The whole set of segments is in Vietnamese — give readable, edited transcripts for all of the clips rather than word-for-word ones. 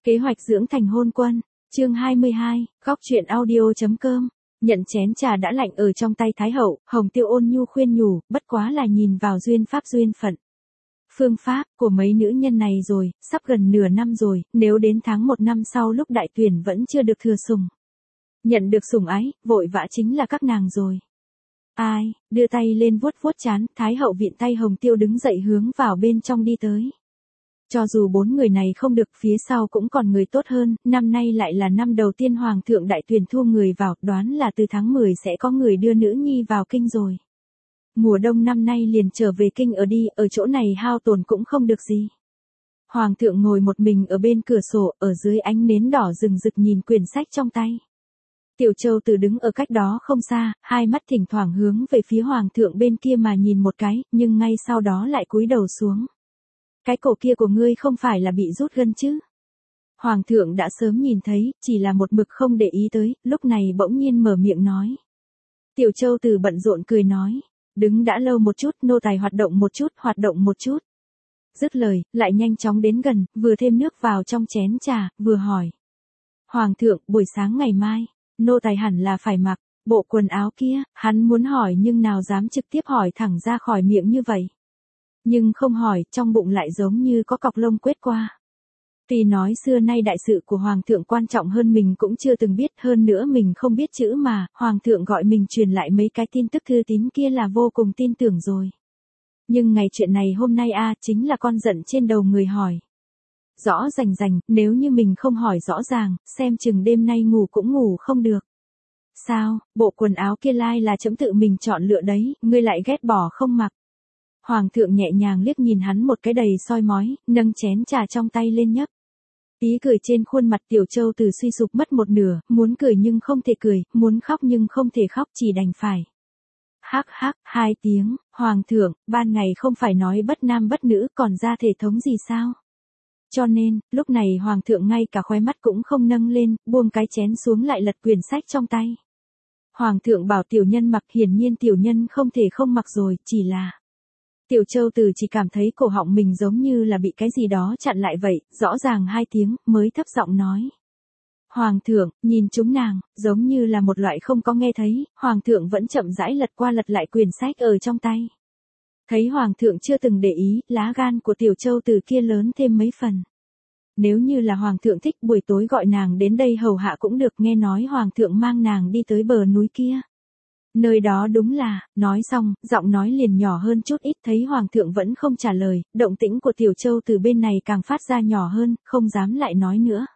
Kế hoạch dưỡng thành hôn quân, chương 22, góc truyện audio.com. Nhận chén trà đã lạnh ở trong tay Thái hậu, Hồng Tiêu ôn nhu khuyên nhủ, bất quá là nhìn vào duyên pháp duyên phận. Phương pháp của mấy nữ nhân này rồi, sắp gần nửa năm rồi, nếu đến tháng 1 năm sau lúc đại tuyển vẫn chưa được thừa sủng. Nhận được sủng ái, vội vã chính là các nàng rồi. Ai, đưa tay lên vuốt vuốt trán, Thái hậu viện tay Hồng Tiêu đứng dậy hướng vào bên trong đi tới. Cho dù 4 người này không được, phía sau cũng còn người tốt hơn, năm nay lại là năm đầu tiên Hoàng thượng đại tuyển thu người vào, đoán là từ tháng 10 sẽ có người đưa nữ nhi vào kinh rồi. Mùa đông năm nay liền trở về kinh ở đi, ở chỗ này hao tổn cũng không được gì. Hoàng thượng ngồi một mình ở bên cửa sổ, ở dưới ánh nến đỏ rừng rực nhìn quyển sách trong tay. Tiểu Châu Từ đứng ở cách đó không xa, hai mắt thỉnh thoảng hướng về phía Hoàng thượng bên kia mà nhìn một cái, nhưng ngay sau đó lại cúi đầu xuống. Cái cổ kia của ngươi không phải là bị rút gân chứ? Hoàng thượng đã sớm nhìn thấy, chỉ là một mực không để ý tới, lúc này bỗng nhiên mở miệng nói. Tiểu Châu Từ bận rộn cười nói, đứng đã lâu một chút, nô tài hoạt động một chút. Dứt lời, lại nhanh chóng đến gần, vừa thêm nước vào trong chén trà, vừa hỏi. Hoàng thượng, buổi sáng ngày mai, nô tài hẳn là phải mặc bộ quần áo kia, hắn muốn hỏi nhưng nào dám trực tiếp hỏi thẳng ra khỏi miệng như vậy. Nhưng không hỏi, trong bụng lại giống như có cọc lông quét qua. Tuy nói xưa nay đại sự của Hoàng thượng quan trọng hơn mình cũng chưa từng biết, hơn nữa mình không biết chữ mà, Hoàng thượng gọi mình truyền lại mấy cái tin tức thư tín kia là vô cùng tin tưởng rồi. Nhưng ngày chuyện này hôm nay chính là con giận trên đầu người hỏi. Rõ rành, nếu như mình không hỏi rõ ràng, xem chừng đêm nay ngủ cũng ngủ không được. Sao, bộ quần áo kia lai là trẫm tự mình chọn lựa đấy, ngươi lại ghét bỏ không mặc. Hoàng thượng nhẹ nhàng liếc nhìn hắn một cái đầy soi mói, nâng chén trà trong tay lên nhấp. Tí cười trên khuôn mặt Tiểu Châu Từ suy sụp mất một nửa, muốn cười nhưng không thể cười, muốn khóc nhưng không thể khóc, chỉ đành phải. Hắc hắc, 2 tiếng, Hoàng thượng, ban ngày không phải nói bất nam bất nữ còn ra thể thống gì sao? Cho nên, lúc này Hoàng thượng ngay cả khóe mắt cũng không nâng lên, buông cái chén xuống lại lật quyển sách trong tay. Hoàng thượng bảo tiểu nhân mặc, hiển nhiên tiểu nhân không thể không mặc rồi, chỉ là... Tiểu Châu Từ chỉ cảm thấy cổ họng mình giống như là bị cái gì đó chặn lại vậy, rõ ràng 2 tiếng, mới thấp giọng nói. Hoàng thượng, nhìn chúng nàng, giống như là một loại không có nghe thấy, Hoàng thượng vẫn chậm rãi lật qua lật lại quyển sách ở trong tay. Thấy Hoàng thượng chưa từng để ý, lá gan của Tiểu Châu Từ kia lớn thêm mấy phần. Nếu như là Hoàng thượng thích buổi tối gọi nàng đến đây hầu hạ cũng được, nghe nói Hoàng thượng mang nàng đi tới bờ núi kia. Nơi đó đúng là, nói xong, giọng nói liền nhỏ hơn chút ít, thấy Hoàng thượng vẫn không trả lời, động tĩnh của Tiểu Châu Từ bên này càng phát ra nhỏ hơn, không dám lại nói nữa.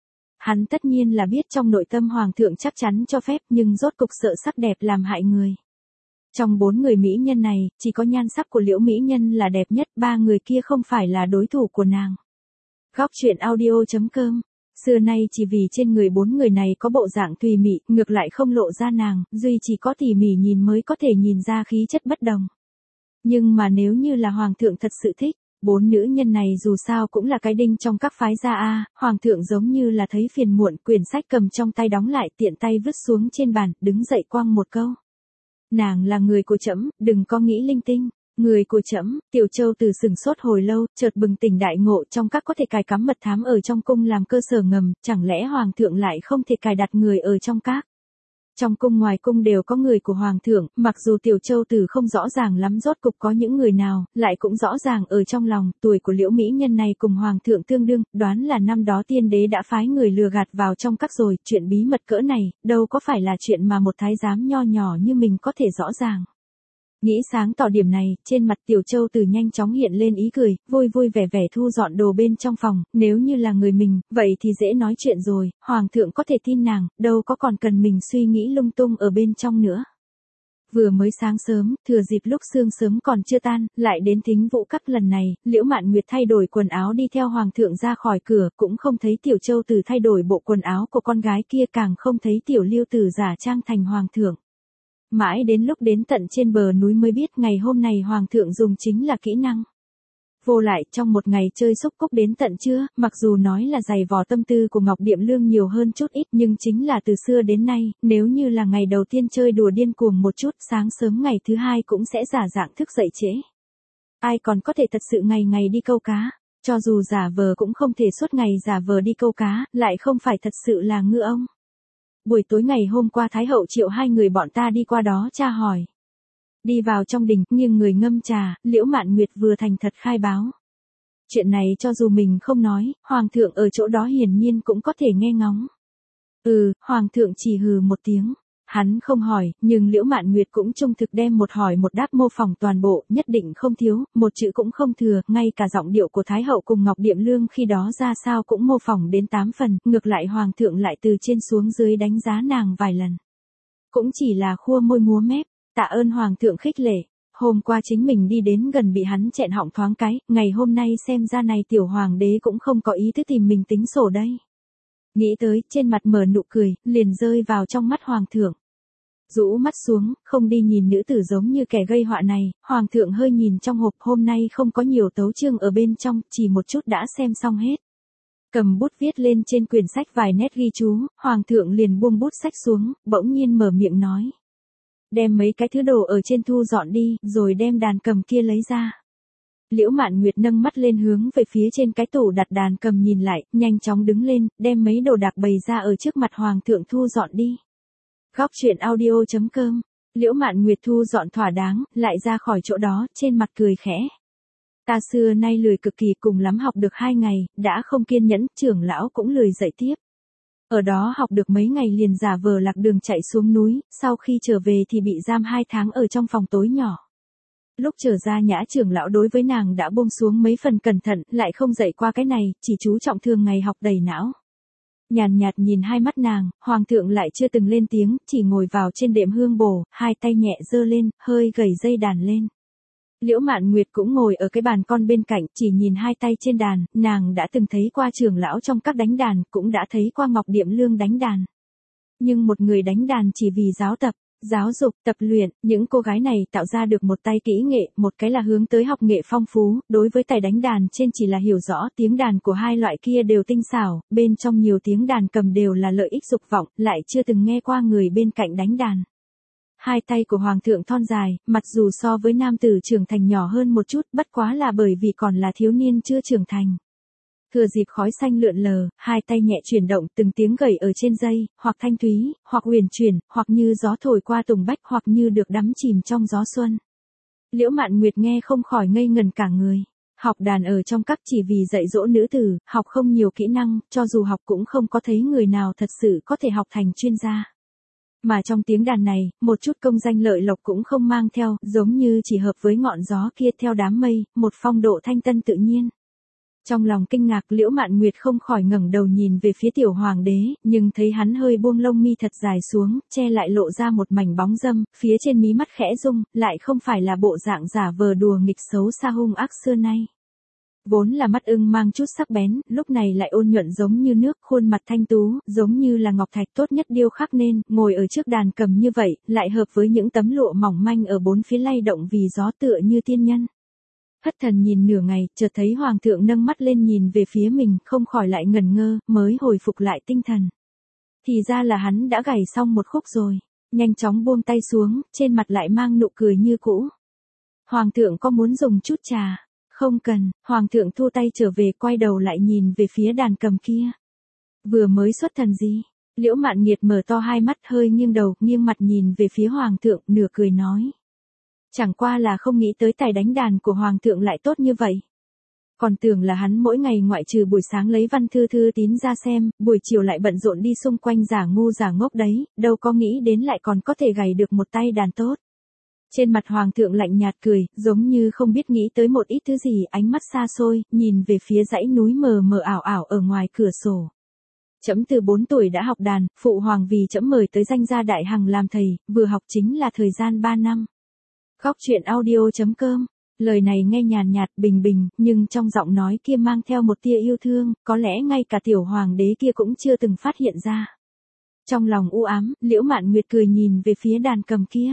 Hắn tất nhiên là biết trong nội tâm Hoàng thượng chắc chắn cho phép, nhưng rốt cục sợ sắc đẹp làm hại người. Trong 4 người mỹ nhân này, chỉ có nhan sắc của Liễu mỹ nhân là đẹp nhất, 3 người kia không phải là đối thủ của nàng. Góc truyện audio.com. Xưa nay chỉ vì trên người 4 người này có bộ dạng tùy mị, ngược lại không lộ ra nàng, duy chỉ có tỉ mỉ nhìn mới có thể nhìn ra khí chất bất đồng. Nhưng mà nếu như là Hoàng thượng thật sự thích, 4 nữ nhân này dù sao cũng là cái đinh trong các phái gia Hoàng thượng giống như là thấy phiền muộn, quyển sách cầm trong tay đóng lại, tiện tay vứt xuống trên bàn, đứng dậy quăng một câu. Nàng là người của trẫm, đừng có nghĩ linh tinh. Người của trẫm. Tiểu Châu Từ sừng sốt hồi lâu, chợt bừng tỉnh đại ngộ, trong các có thể cài cắm mật thám ở trong cung làm cơ sở ngầm, chẳng lẽ Hoàng thượng lại không thể cài đặt người ở trong các? Trong cung ngoài cung đều có người của Hoàng thượng, mặc dù Tiểu Châu Từ không rõ ràng lắm rốt cục có những người nào, lại cũng rõ ràng ở trong lòng, tuổi của Liễu mỹ nhân này cùng Hoàng thượng tương đương, đoán là năm đó tiên đế đã phái người lừa gạt vào trong các rồi, chuyện bí mật cỡ này, đâu có phải là chuyện mà một thái giám nho nhỏ như mình có thể rõ ràng. Nghĩ sáng tỏ điểm này, trên mặt Tiểu Châu Từ nhanh chóng hiện lên ý cười, vui vui vẻ vẻ thu dọn đồ bên trong phòng, nếu như là người mình, vậy thì dễ nói chuyện rồi, Hoàng thượng có thể tin nàng, đâu có còn cần mình suy nghĩ lung tung ở bên trong nữa. Vừa mới sáng sớm, thừa dịp lúc sương sớm còn chưa tan, lại đến Thính Vũ Các lần này, Liễu Mạn Nguyệt thay đổi quần áo đi theo Hoàng thượng ra khỏi cửa, cũng không thấy Tiểu Châu Từ thay đổi bộ quần áo của con gái kia, càng không thấy Tiểu Lưu Từ giả trang thành Hoàng thượng. Mãi đến lúc đến tận trên bờ núi mới biết ngày hôm nay Hoàng thượng dùng chính là kỹ năng. Vô lại, trong một ngày chơi xúc cúc đến tận trưa, mặc dù nói là dày vò tâm tư của Ngọc Điệm Lương nhiều hơn chút ít, nhưng chính là từ xưa đến nay, nếu như là ngày đầu tiên chơi đùa điên cuồng một chút, sáng sớm ngày thứ hai cũng sẽ giả dạng thức dậy trễ. Ai còn có thể thật sự ngày ngày đi câu cá. Cho dù giả vờ cũng không thể suốt ngày giả vờ đi câu cá, lại không phải thật sự là ngư ông. Buổi tối ngày hôm qua Thái hậu triệu hai người bọn ta đi qua đó tra hỏi. Đi vào trong đình, nghiêng người ngâm trà, Liễu Mạn Nguyệt vừa thành thật khai báo. Chuyện này cho dù mình không nói, Hoàng thượng ở chỗ đó hiển nhiên cũng có thể nghe ngóng. Hoàng thượng chỉ hừ một tiếng. Hắn không hỏi, nhưng Liễu Mạn Nguyệt cũng trung thực đem một hỏi một đáp mô phỏng toàn bộ, nhất định không thiếu, một chữ cũng không thừa, ngay cả giọng điệu của Thái hậu cùng Ngọc Điệm Lương khi đó ra sao cũng mô phỏng đến 8 phần, ngược lại Hoàng thượng lại từ trên xuống dưới đánh giá nàng vài lần. Cũng chỉ là khua môi múa mép, tạ ơn Hoàng thượng khích lệ. Hôm qua chính mình đi đến gần bị hắn chẹn họng thoáng cái, ngày hôm nay xem ra này tiểu hoàng đế cũng không có ý thức tìm mình tính sổ đây. Nghĩ tới, trên mặt mở nụ cười, liền rơi vào trong mắt Hoàng thượng. Rũ mắt xuống, không đi nhìn nữ tử giống như kẻ gây họa này, Hoàng thượng hơi nhìn trong hộp, hôm nay không có nhiều tấu chương ở bên trong, chỉ một chút đã xem xong hết. Cầm bút viết lên trên quyển sách vài nét ghi chú, Hoàng thượng liền buông bút sách xuống, bỗng nhiên mở miệng nói. Đem mấy cái thứ đồ ở trên thu dọn đi, rồi đem đàn cầm kia lấy ra. Liễu Mạn Nguyệt nâng mắt lên hướng về phía trên cái tủ đặt đàn cầm nhìn lại, nhanh chóng đứng lên, đem mấy đồ đạc bày ra ở trước mặt Hoàng thượng thu dọn đi. Góc truyện audio.com. Liễu Mạn Nguyệt thu dọn thỏa đáng, lại ra khỏi chỗ đó, trên mặt cười khẽ. Ta xưa nay lười cực kỳ, cùng lắm học được 2 ngày, đã không kiên nhẫn, trưởng lão cũng lười dậy tiếp. Ở đó học được mấy ngày liền giả vờ lạc đường chạy xuống núi, sau khi trở về thì bị giam 2 tháng ở trong phòng tối nhỏ. Lúc trở ra Nhã trưởng lão đối với nàng đã buông xuống mấy phần cẩn thận, lại không dạy qua cái này, chỉ chú trọng thường ngày học đầy não. Nhàn nhạt nhìn hai mắt nàng, Hoàng thượng lại chưa từng lên tiếng, chỉ ngồi vào trên đệm hương bồ, hai tay nhẹ giơ lên, hơi gầy dây đàn lên. Liễu Mạn Nguyệt cũng ngồi ở cái bàn con bên cạnh, chỉ nhìn hai tay trên đàn, nàng đã từng thấy qua trưởng lão trong các đánh đàn, cũng đã thấy qua Ngọc Điệm Lương đánh đàn. Nhưng một người đánh đàn chỉ vì giáo tập, giáo dục, tập luyện, những cô gái này tạo ra được một tay kỹ nghệ, một cái là hướng tới học nghệ phong phú, đối với tài đánh đàn trên chỉ là hiểu rõ tiếng đàn của hai loại kia đều tinh xảo, bên trong nhiều tiếng đàn cầm đều là lợi ích dục vọng, lại chưa từng nghe qua người bên cạnh đánh đàn. Hai tay của Hoàng thượng thon dài, mặc dù so với nam tử trưởng thành nhỏ hơn một chút, bất quá là bởi vì còn là thiếu niên chưa trưởng thành. Thừa dịp khói xanh lượn lờ, hai tay nhẹ chuyển động, từng tiếng gảy ở trên dây, hoặc thanh thúy, hoặc huyền chuyển, hoặc như gió thổi qua tùng bách, hoặc như được đắm chìm trong gió xuân. Liễu Mạn Nguyệt nghe không khỏi ngây ngần cả người. Học đàn ở trong các chỉ vì dạy dỗ nữ tử, học không nhiều kỹ năng, cho dù học cũng không có thấy người nào thật sự có thể học thành chuyên gia. Mà trong tiếng đàn này, một chút công danh lợi lộc cũng không mang theo, giống như chỉ hợp với ngọn gió kia theo đám mây, một phong độ thanh tân tự nhiên. Trong lòng kinh ngạc, Liễu Mạn Nguyệt không khỏi ngẩng đầu nhìn về phía tiểu hoàng đế, nhưng thấy hắn hơi buông lông mi thật dài xuống, che lại lộ ra một mảnh bóng râm, phía trên mí mắt khẽ rung, lại không phải là bộ dạng giả vờ đùa nghịch xấu xa hung ác xưa nay. Vốn là mắt ưng mang chút sắc bén, lúc này lại ôn nhuận giống như nước, khuôn mặt thanh tú, giống như là ngọc thạch tốt nhất điêu khắc nên, ngồi ở trước đàn cầm như vậy, lại hợp với những tấm lụa mỏng manh ở bốn phía lay động vì gió tựa như tiên nhân. Thất thần nhìn nửa ngày, chợt thấy Hoàng thượng nâng mắt lên nhìn về phía mình, không khỏi lại ngẩn ngơ, mới hồi phục lại tinh thần. Thì ra là hắn đã gảy xong một khúc rồi, nhanh chóng buông tay xuống, trên mặt lại mang nụ cười như cũ. Hoàng thượng có muốn dùng chút trà? Không cần, Hoàng thượng thu tay trở về, quay đầu lại nhìn về phía đàn cầm kia. Vừa mới xuất thần gì? Liễu Mạn Nguyệt mở to hai mắt, hơi nghiêng đầu, nghiêng mặt nhìn về phía Hoàng thượng, nửa cười nói. Chẳng qua là không nghĩ tới tài đánh đàn của Hoàng thượng lại tốt như vậy. Còn tưởng là hắn mỗi ngày ngoại trừ buổi sáng lấy văn thư thư tín ra xem, buổi chiều lại bận rộn đi xung quanh giả ngu giả ngốc đấy, đâu có nghĩ đến lại còn có thể gảy được một tay đàn tốt. Trên mặt Hoàng thượng lạnh nhạt cười, giống như không biết nghĩ tới một ít thứ gì, ánh mắt xa xôi, nhìn về phía dãy núi mờ mờ ảo ảo ở ngoài cửa sổ. Trẫm từ 4 tuổi đã học đàn, phụ hoàng vì trẫm mời tới danh gia đại hằng làm thầy, vừa học chính là thời gian 3 năm. Góc truyện audio.com. Lời này nghe nhàn nhạt bình bình, nhưng trong giọng nói kia mang theo một tia yêu thương, có lẽ ngay cả tiểu hoàng đế kia cũng chưa từng phát hiện ra. Trong lòng u ám, Liễu Mạn Nguyệt cười nhìn về phía đàn cầm kia.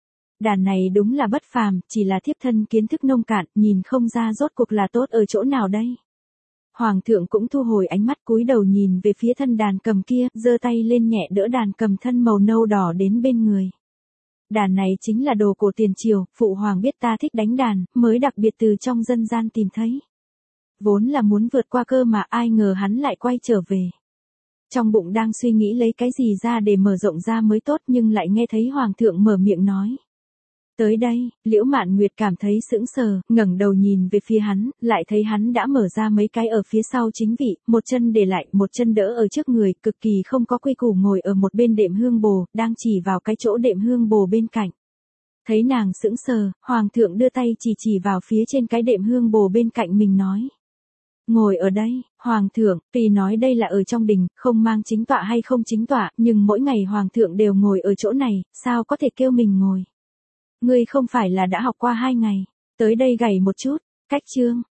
Đàn này đúng là bất phàm, chỉ là thiếp thân kiến thức nông cạn, nhìn không ra rốt cuộc là tốt ở chỗ nào đây. Hoàng thượng cũng thu hồi ánh mắt, cúi đầu nhìn về phía thân đàn cầm kia, giơ tay lên nhẹ đỡ đàn cầm thân màu nâu đỏ đến bên người. Đàn này chính là đồ cổ tiền triều, phụ hoàng biết ta thích đánh đàn, mới đặc biệt từ trong dân gian tìm thấy. Vốn là muốn vượt qua cơ mà ai ngờ hắn lại quay trở về. Trong bụng đang suy nghĩ lấy cái gì ra để mở rộng ra mới tốt nhưng lại nghe thấy hoàng thượng mở miệng nói. Tới đây, Liễu Mạn Nguyệt cảm thấy sững sờ, ngẩng đầu nhìn về phía hắn, lại thấy hắn đã mở ra mấy cái ở phía sau chính vị, một chân để lại, một chân đỡ ở trước người, cực kỳ không có quy củ ngồi ở một bên đệm hương bồ, đang chỉ vào cái chỗ đệm hương bồ bên cạnh. Thấy nàng sững sờ, hoàng thượng đưa tay chỉ vào phía trên cái đệm hương bồ bên cạnh mình nói. Ngồi ở đây, hoàng thượng, tuy nói đây là ở trong đình, không mang chính tọa hay không chính tọa, nhưng mỗi ngày hoàng thượng đều ngồi ở chỗ này, sao có thể kêu mình ngồi. Ngươi không phải là đã học qua 2 ngày, tới đây gảy một chút, cách chương.